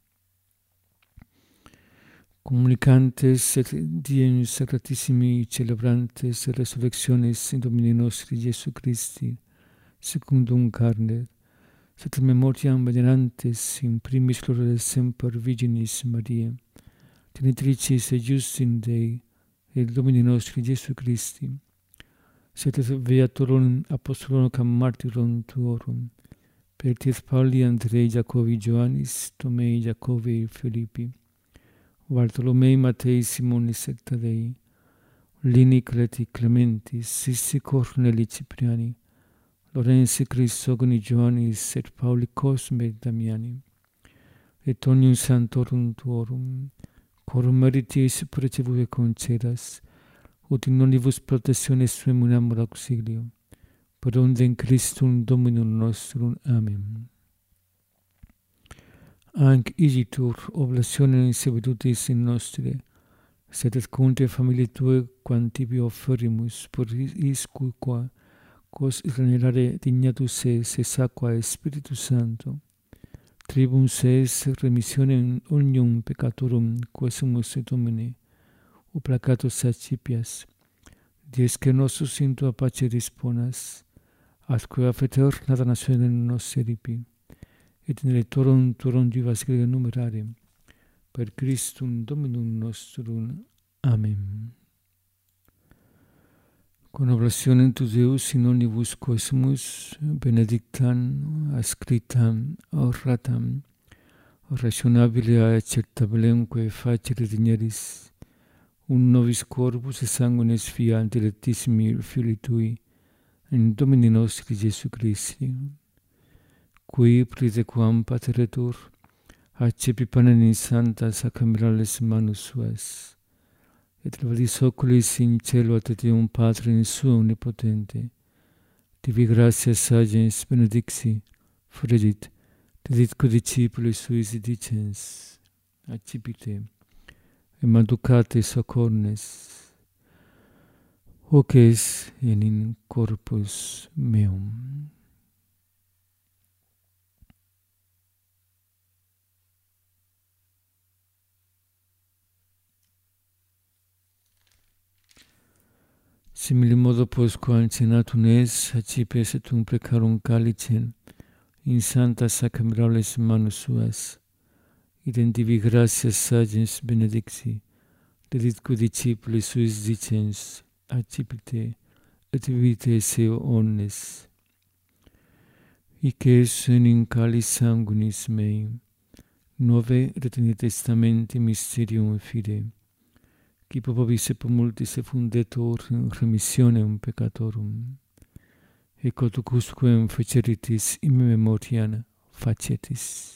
Communicantes et diem sacratissimi celebrantes resurrectionis in Domini nostri Iesu Christi, secundum carne, sed memoriam venerantes in primis gloriae semper Virginis Mariae, tenitricis et justin Dei, et Domini nostri Iesu Christi, sed et beaturum apostolorum cam martyrum tuorum, Petrus Pauli, Andrei, Jacobi, Ioannis, Tomei, Jacobi, Philippi, Bartolomei, Matei, Simonis et Tadei, Lini, Cleti, Clementis, Sissi, Corneli, Cipriani, Lorenzi, Chrysogoni, Ioannis, et Pauli, Cosme, et Damiani, et omnium santorum tuorum, corum meritis precevute concedas, ut in nonibus protectionis suem unamur auxilio, per ondem Christum Dominum nostrum. Amen. Anc igitur oblationem servitutis in nostre, sed et conte familiae Tue quam tibi offerimus, por isque qua, quos regenerare dignatus es aqua Spiritus Sancto, tribum es remissionem omnium peccatorum, quesumus et Domine, o placatus accipias, dies que nostros in Tua pace disponas, atque a eterna damnationem nos eripi, et in electorum tuorum vivas gloria numerare, per Christum Dominum nostrum. Amen. Con oblationem tu Deus in omnibus quesumus, benedictam, ascritam, oratam, rationabile acceptabilemque facere digneris, un nobis corpus et sanguinis fiat dilectissimi Filii Tui, in Domini nostri Iesu Christi, qui pritequam pateretur, accepi panem in santa sacramentales manus suas, et levadis oculis in cielo ad Deum Patre in Suo omnipotente, tibi gratias sagens benedixi, fregit, deditque discipulis suis dicens, accipite, et manducate socornes, hoc es in corpus meum. Simili modo postquam cenatum es, accipes et precarum calicem, in santa sacramentales manus suas, idem divi gratias sagens benedixi, deditque discipulis suis dicens, accipite, et vitae seu omnes. Hic es in calis sanguinis mei, nove retini testamenti mysterium fide, qui pro vobis et pro multis effundetur in remissionem peccatorum, et quotucusquem feceritis in memoriam facetis.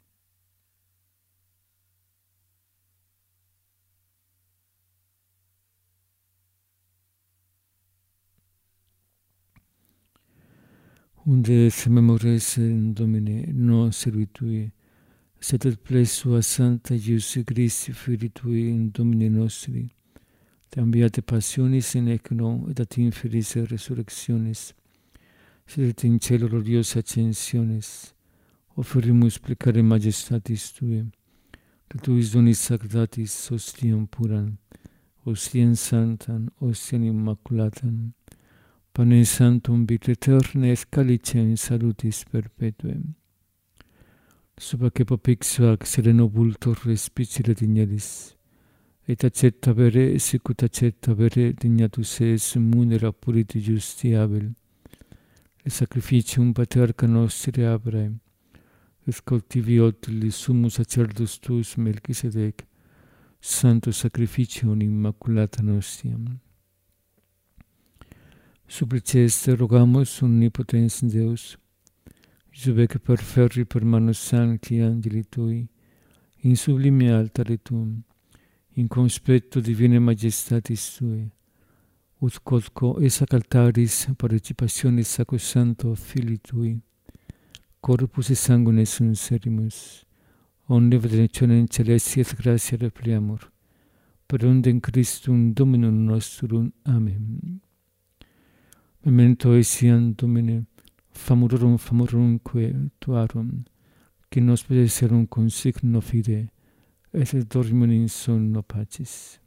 Unde se memores in Domine non servitui, sed et plesua Santa Iesu Christi Filii Tui in Domini nostri, te ambiate passionis in ec non et at inferis resurrectionis, sed et in cielo gloriosa ascensionis, offerimus plecare majestatis Tui, que Tuis donis sanctatis ostiam puram, ostiam santam, ostiam immaculatam, panem sanctum vitae aeternae et calicem salutis perpetuem. Suba que popixo ac serenobultor respicere digneris, et acceptabere sicut acceptabere dignatus es munera puriti justiabil, et sacrificium patriarcha nostri Abrahem, et cultivi otili summus sacerdus tuus Melchisedec, santo sacrificium immaculata nostiam. Supplices te rogamus omnipotens Deus, Iusube per ferri per manus sancti angeli Tui, in sublime altare Tuum, in conspetto divine majestatis Tue, ut quodco esac altaris participationis sacrosanto Filii Tui, corpus et sanguine sunt serimus, omne benedictionem celesti et gratia repliamur, per undem Christum Dominum nostrum. Amen. Memento etiam Domine, famorumque Tuarum, qui nos pedeserum consigno fide, et dormium in sonno pacis.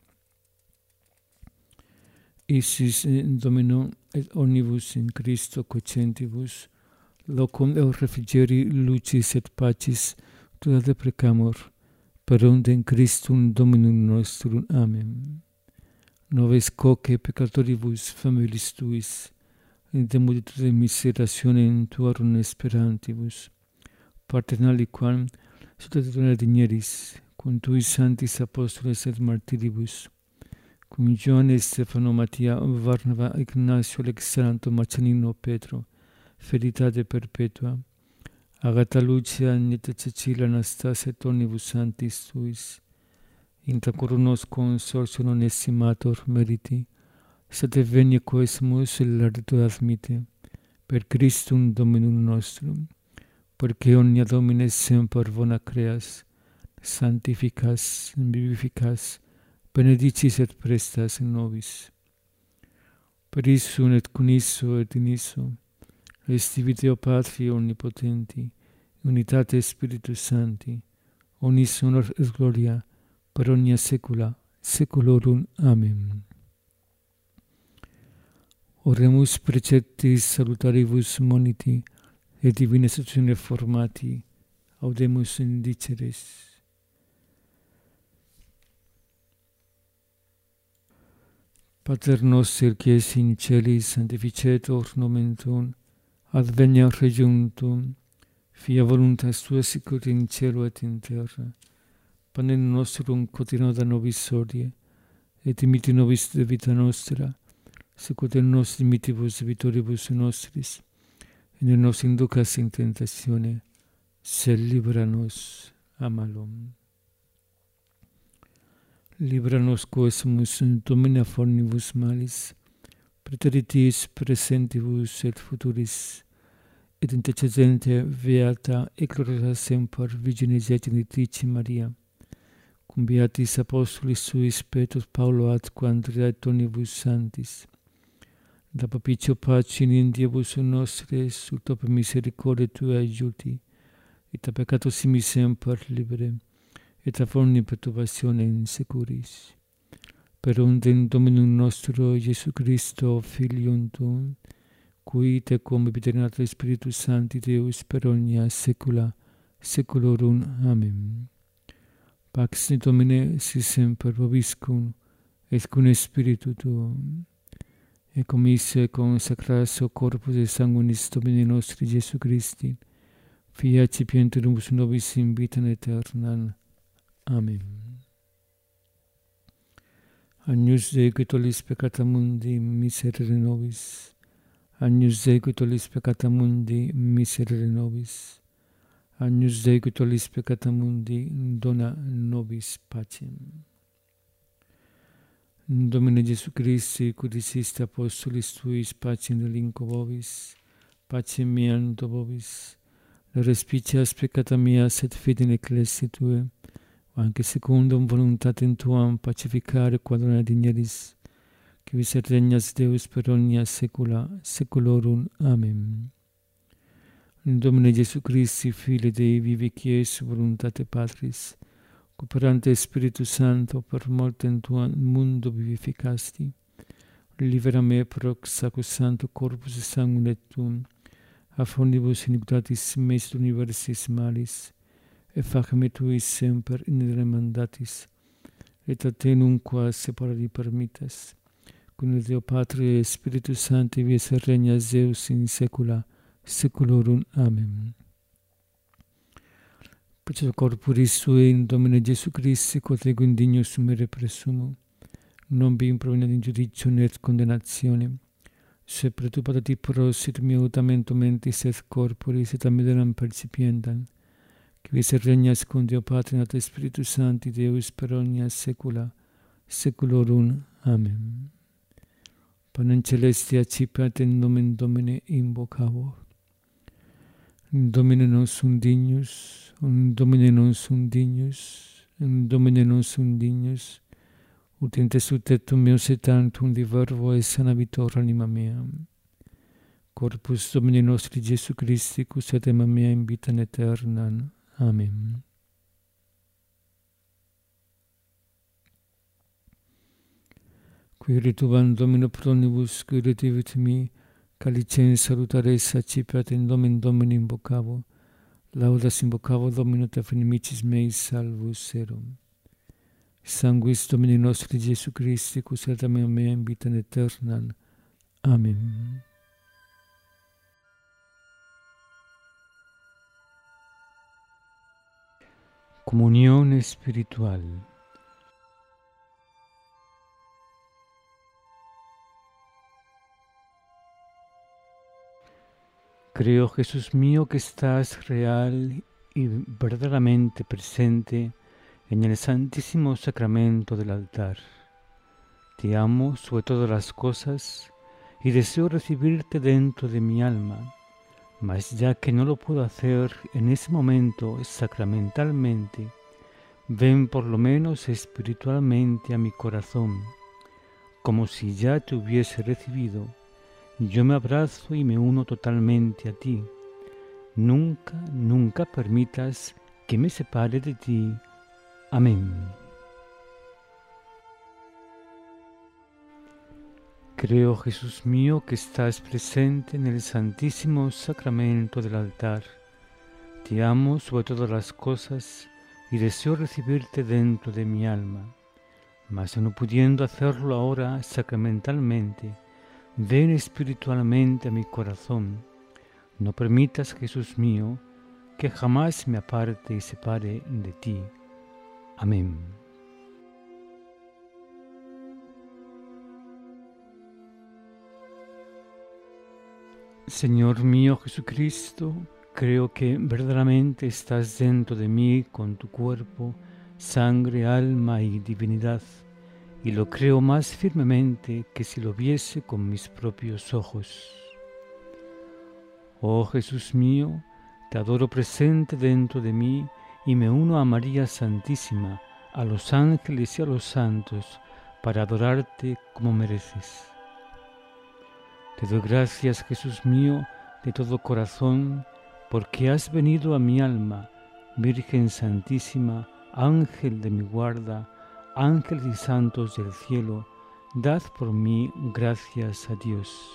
Isis Domino et omnibus in Christo cocentibus, locum et refrigeri lucis et pacis tuta deprecamur, per undem Christum Dominum nostrum. Amen. Noves coque peccatoribus familis Tuis, in de multitude miserationem Tuarum esperantibus, paternaliquam sutationem digneris, cum Tuis sanctis apostoles et martiribus, cum Ioanne, Stefano, Mattia, Varnava, Ignacio, Alexandro, Marcelino, Petro, feritate perpetua, Agata, Lucia, Agneta, Cecilia, Anastasia, et omnibus sanctis Tuis, intra coronos consortio non estimator meriti, sate venia quesumus laudator admite, per Christum Dominum nostrum, perché omnia Domine semper bona creas, sanctificas, vivificas, benedicis et prestas nobis. Per issum et cum isso et in isso, esti Deo Patri omnipotenti, unitate Spiritus Sancti, omnis honor et gloria, per omnia saecula saeculorum. Amen. Oremus preceptis salutaribus moniti, et divina statione formati, audemus indiceres. Pater noster, qui es in celis, sanctificetur nomen Tuum, adveniat regnum Tuum, fia voluntas Tua sicut in cielo et in terra. Panem nostrum quotidianum da nobis hodie, et dimitti nobis de vita nostra, sicut et nos dimittivus debitoribus nostris, et ne nos inducas in tentatione, sed libera nos a malum. Libera nos quesumus Domine fornibus malis, praeteritis presentibus et futuris, et intercedente beata et gloriosa semper Virginis et Genitrice Maria, cum beatis apostolis suis Petrus, Paulo, atque Andrea et omnibus sanctis, da propicio pacem Diebus nostris, ut per misericordia Tua aiuti, et a peccato simi semper libere, et a omni perturbationem securis. Per undem Dominum nostro Iesu Christo, Filium Tuum, qui tecum vivificat Spiritus Sancti Deus per omnia saecula saeculorum. Amen. Pax Domine si semper vobiscum, et cum Spiritu Tuum, et commisse consacratio corpus et sanguinis Domini nostri Iesu Christi, Fia cipienteribus nobis in vitam aeternam. Amen. Agnus Dei, qui tollis peccata mundi, miserere nobis. Agnus Dei, qui tollis peccata mundi, miserere nobis. Agnus Dei, qui tollis peccata mundi, dona nobis pacem. Domine Iesu Christi, qui diciste apostolis Tuis, pacem relinquo vobis, pacem meam do vobis, respicias peccata mea, sed fide in ecclesiae Tue, anche secundum voluntatem Tuam pacificare quadrona digneris, qui vis regnas Deus per omnia saecula saeculorum. Amen. Domine Iesu Christi, Filii Dei vivi, qui es voluntate Patris, cooperante Spiritus Sancto, per mortem Tuam mundo vivificasti, libera me proc sacrosancto corpus et sanguine Tuum, a omnibus iniquitatis meis universis malis, et facem Tuis semper in remandatis, et a Te nunquam separari permittas, cum Deo Patri et Spiritus Sancti vies et regnas Deus in saecula saeculorum. Amen. Perciò corporis Tui in Domine Iesu Christi, quod ego indignus sumere presumo, non vi improveniat in judicio net condenazione, se pretupat prosit mio utamento mentis et corporis et amideram percipientam, qui vis regnas cum Deo Patri et Spiritus Sancti Deus per omnia saecula seculorum. Amen. Panem celestia accipiat in nomen Domini invocavor. In Domine non sum dignus, in Domine non sum dignus, in Domine non sum dignus, ut in te sutetum meus et tantum di verbo et sanabitor anima mea. Corpus Domini nostri Jesu Christi, cus et anima mea in vitam aeternam. Amen. Qui ritubam Domino pro nobis, qui retivit mi, calicem salutares accipiat in nomen Domini invocavo, laudas invocavo Domino te inimicis meis salvus erum. Sanguis Domini nostri Jesu Christi, cus et anima mea in vitam aeternam. Amen. Comunión espiritual. Creo, Jesús mío, que estás real y verdaderamente presente en el santísimo sacramento del altar. Te amo sobre todas las cosas y deseo recibirte dentro de mi alma, mas ya que no lo puedo hacer en ese momento sacramentalmente, ven por lo menos espiritualmente a mi corazón, como si ya te hubiese recibido. Yo me abrazo y me uno totalmente a ti. Nunca, nunca permitas que me separe de ti. Amén. Creo, Jesús mío, que estás presente en el santísimo sacramento del altar. Te amo sobre todas las cosas y deseo recibirte dentro de mi alma. Mas no pudiendo hacerlo ahora sacramentalmente, ven espiritualmente a mi corazón. No permitas, Jesús mío, que jamás me aparte y separe de ti. Amén. Señor mío Jesucristo, creo que verdaderamente estás dentro de mí con tu cuerpo, sangre, alma y divinidad, y lo creo más firmemente que si lo viese con mis propios ojos. Oh Jesús mío, te adoro presente dentro de mí y me uno a María Santísima, a los ángeles y a los santos, para adorarte como mereces. Te doy gracias, Jesús mío, de todo corazón, porque has venido a mi alma, Virgen Santísima, Ángel de mi guarda, ángeles y santos del cielo, dad por mí gracias a Dios.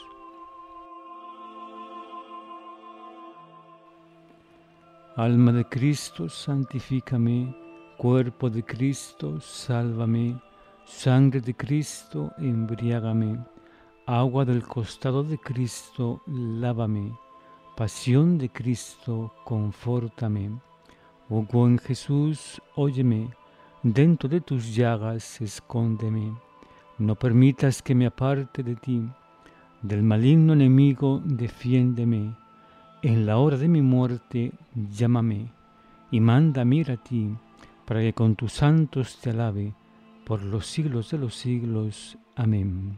Alma de Cristo, santifícame, cuerpo de Cristo, sálvame, sangre de Cristo, embriágame, agua del costado de Cristo, lávame, pasión de Cristo, confórtame. Oh buen Jesús, óyeme, dentro de tus llagas escóndeme, no permitas que me aparte de ti, del maligno enemigo defiéndeme, en la hora de mi muerte llámame, y mándame ir a ti, para que con tus santos te alabe, por los siglos de los siglos. Amén.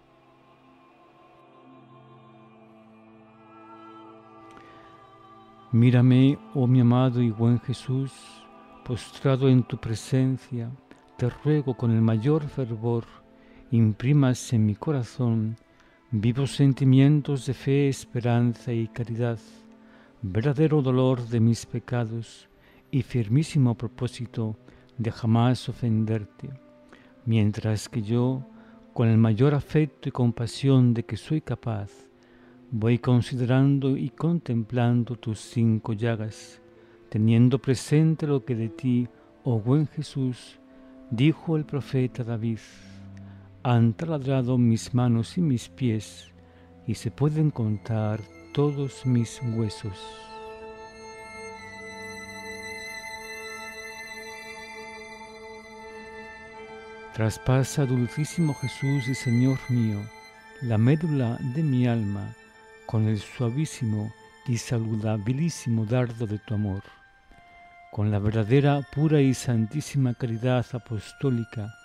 Mírame, oh mi amado y buen Jesús, postrado en tu presencia, te ruego con el mayor fervor, imprimas en mi corazón vivos sentimientos de fe, esperanza y caridad, verdadero dolor de mis pecados y firmísimo propósito de jamás ofenderte, mientras que yo, con el mayor afecto y compasión de que soy capaz, voy considerando y contemplando tus 5 llagas, teniendo presente lo que de ti, oh buen Jesús, dijo el profeta David: han taladrado mis manos y mis pies, y se pueden contar todos mis huesos. Traspasa, dulcísimo Jesús y Señor mío, la médula de mi alma, con el suavísimo y saludabilísimo dardo de tu amor, con la verdadera, pura y santísima caridad apostólica,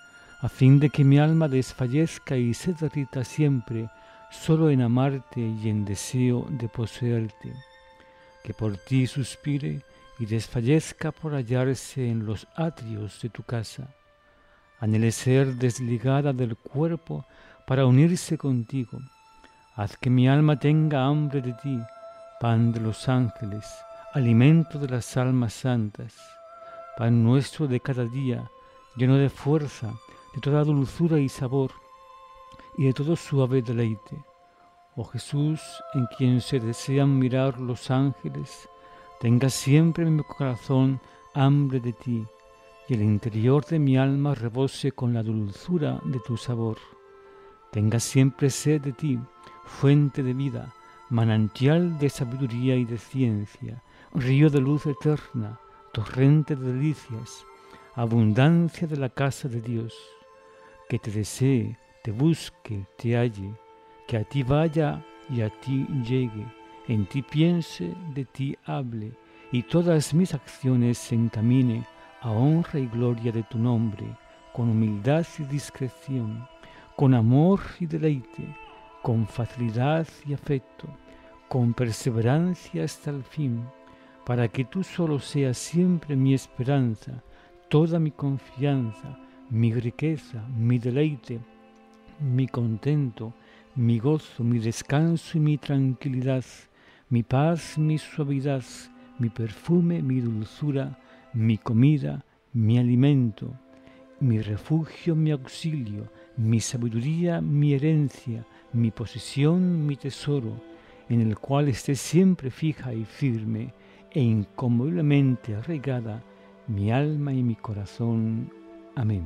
a fin de que mi alma desfallezca y se derrita siempre solo en amarte y en deseo de poseerte, que por ti suspire y desfallezca por hallarse en los atrios de tu casa. Anhele ser desligada del cuerpo para unirse contigo. Haz que mi alma tenga hambre de ti, pan de los ángeles, alimento de las almas santas, pan nuestro de cada día, lleno de fuerza, de toda dulzura y sabor, y de todo suave deleite. Oh Jesús, en quien se desean mirar los ángeles, tenga siempre en mi corazón hambre de ti, y el interior de mi alma rebose con la dulzura de tu sabor. Tenga siempre sed de ti, fuente de vida, manantial de sabiduría y de ciencia, río de luz eterna, torrente de delicias, abundancia de la casa de Dios. Que te desee, te busque, te halle, que a ti vaya y a ti llegue, en ti piense, de ti hable, y todas mis acciones se encamine a honra y gloria de tu nombre, con humildad y discreción, con amor y deleite, con facilidad y afecto, con perseverancia hasta el fin, para que tú solo seas siempre mi esperanza, toda mi confianza, mi riqueza, mi deleite, mi contento, mi gozo, mi descanso y mi tranquilidad, mi paz, mi suavidad, mi perfume, mi dulzura, mi comida, mi alimento, mi refugio, mi auxilio, mi sabiduría, mi herencia, mi posesión, mi tesoro, en el cual esté siempre fija y firme e inconmoviblemente arraigada mi alma y mi corazón. Amén.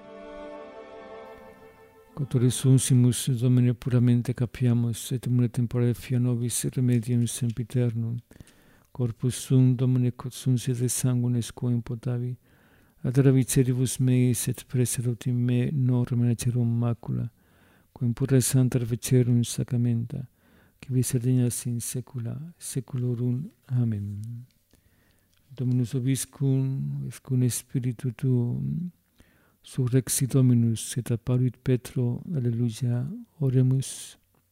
Cotoris unsimus Domine puramente capiamus, et mune tempore fia nobis remedium sempiternum, corpus sum Domine consuncias de sanguinis quo imputavi, ad ravicieribus meis et preserut in me non remenacerum macula, quem pura santa vecerum sacramenta, qui vis dignas in saecula saeculorum. Amen. Dominus vobiscum, et cum spiritu tuum, surrexi Dominus, et apparuit Petro, alleluia, oremus.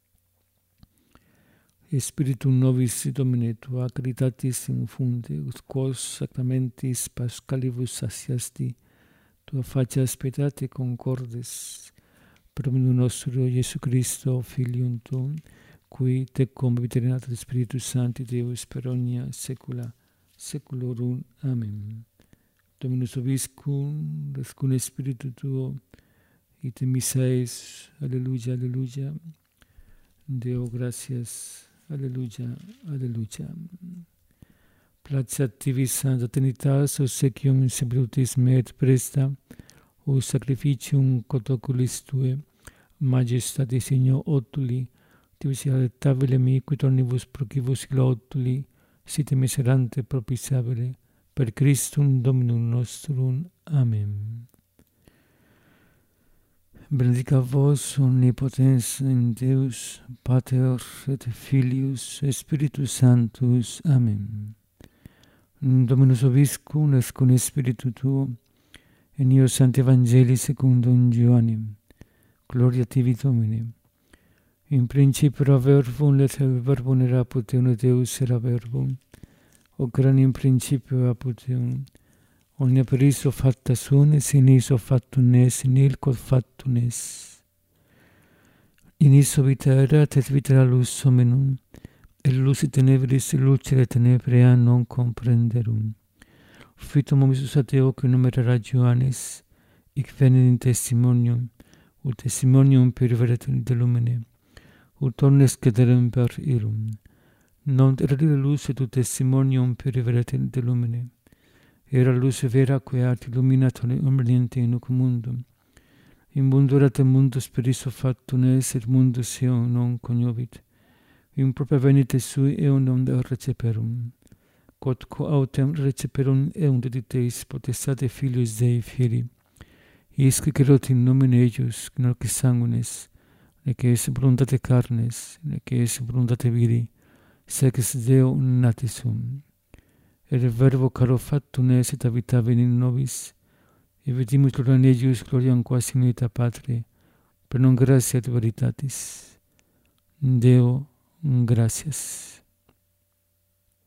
Spiritum nobis Domine, tua caritatis infunde, ut quos sacramentis pascalibus saciasti, tua facias pietate concordes, per Dominum nostro Iesu Christo, Filium tuum, qui tecum vivit Spiritus Sancti Deus per omnia saecula saeculorum. Amen. Dominus vobiscum, et cum spiritu tuo, ite missa es, alleluia, alleluia. Deo gratias, alleluia, alleluia. Placeat tibi Sancta Trinitas, obsequium salutis me et presta, o sacrificium quod oculis tue, majestatis signo otuli, tibus alettabile mi, quid omnibus procibus illa otuli, site miserante propitiabile, per Christum Dominum nostrum. Amen. Benedica vos omnipotens in Deus, Pater et Filius, et Spiritus Sanctus. Amen. Dominus vobiscum, et cum spiritu tuo, in eo Sancti Evangelii secundum Ioannem. Gloria tibi, Domine. In principio era verbum, et verbum era apud Deum, et Deus era verbum. Hoc erat in principio apud Deum. Omnia per iso facta sunt, in iso factum est, in ilco factum est. In iso vita erat, et vita era lux hominum, et lux tenebris lucere tenebrea non comprenderum. Fitum homisus ad Deo, qui nomen era Ioannes, hic venit in testimonium, ut testimonium periveret de lumine, ut omnes cederem per illum. Non erat lux, et ut testimonium periveret de lumine. Era lux vera quae art illuminat omniente in hoc mundum. In mundo erat mundus per iso factum est, et mundus eum non cognovit. In propria venite sui eum non receperum. Quod quo autem receperum eum dediteis potestate Filius Dei fieri. Isque cerot in nomine eius, nec sanguinis, nec es voluntate carnes, nec es voluntate viri, sec est Deo natis sum. Et verbo caro factum est, et habitavit in nobis, e vedimus gloria in eius, gloriam quasi in unita Patri, per non gratia et veritatis. Deo, gratias.